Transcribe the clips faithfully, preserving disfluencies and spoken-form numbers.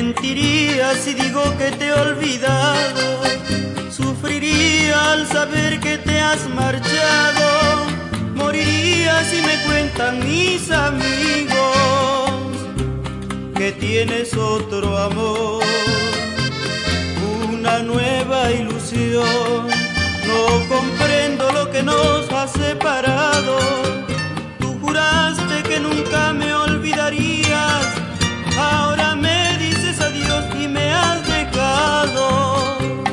Mentiría si digo que te he olvidado, sufriría al saber que te has marchado, moriría si me cuentan mis amigos que tienes otro amor, una nueva ilusión. No comprendo lo que nos ha separado. Tú juraste que nunca me olvidarías, ahora me dices adiós y me has dejado.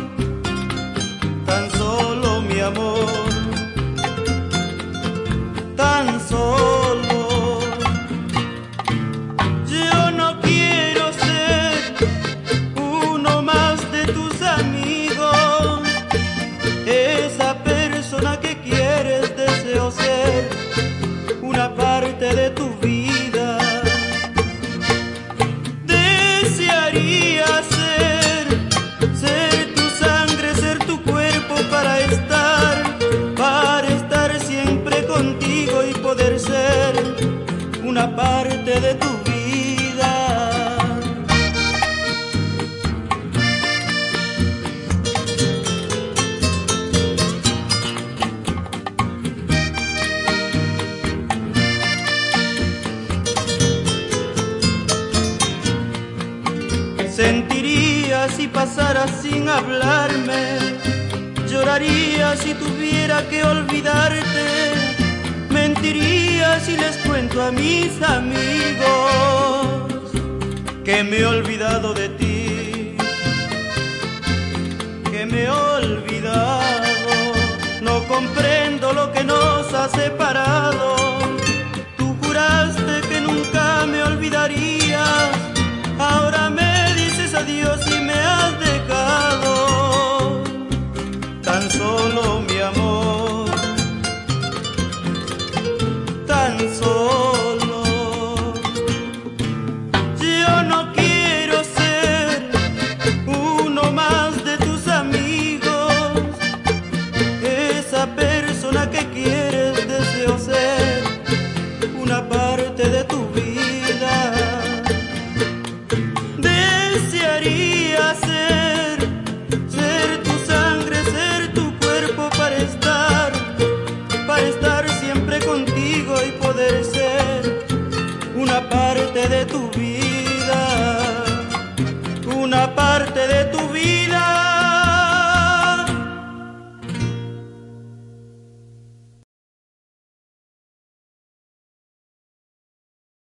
Tan solo mi amor, tan solo. Yo no quiero ser uno más de tus amigos, esa persona que quieres, deseo ser una parte de tu vida. Desearía ser, ser tu sangre, ser tu cuerpo para estar, para estar siempre contigo y poder ser una parte de tu vida. Sentiría si pasaras sin hablarme, lloraría si tuviera que olvidarte, mentiría si les cuento a mis amigos que me he olvidado de ti, que me he olvidado. No comprendo lo que nos ha separado. Tú juraste que nunca me olvidarías, ahora me adiós y me has dejado. Tan solo mi amor, tan solo. Yo no quiero ser uno más de tus amigos, esa persona que quieres, deseo ser una parte de tu vida. Desearía ser, ser tu sangre, ser tu cuerpo para estar, para estar siempre contigo y poder ser una parte de tu vida, una parte de tu vida.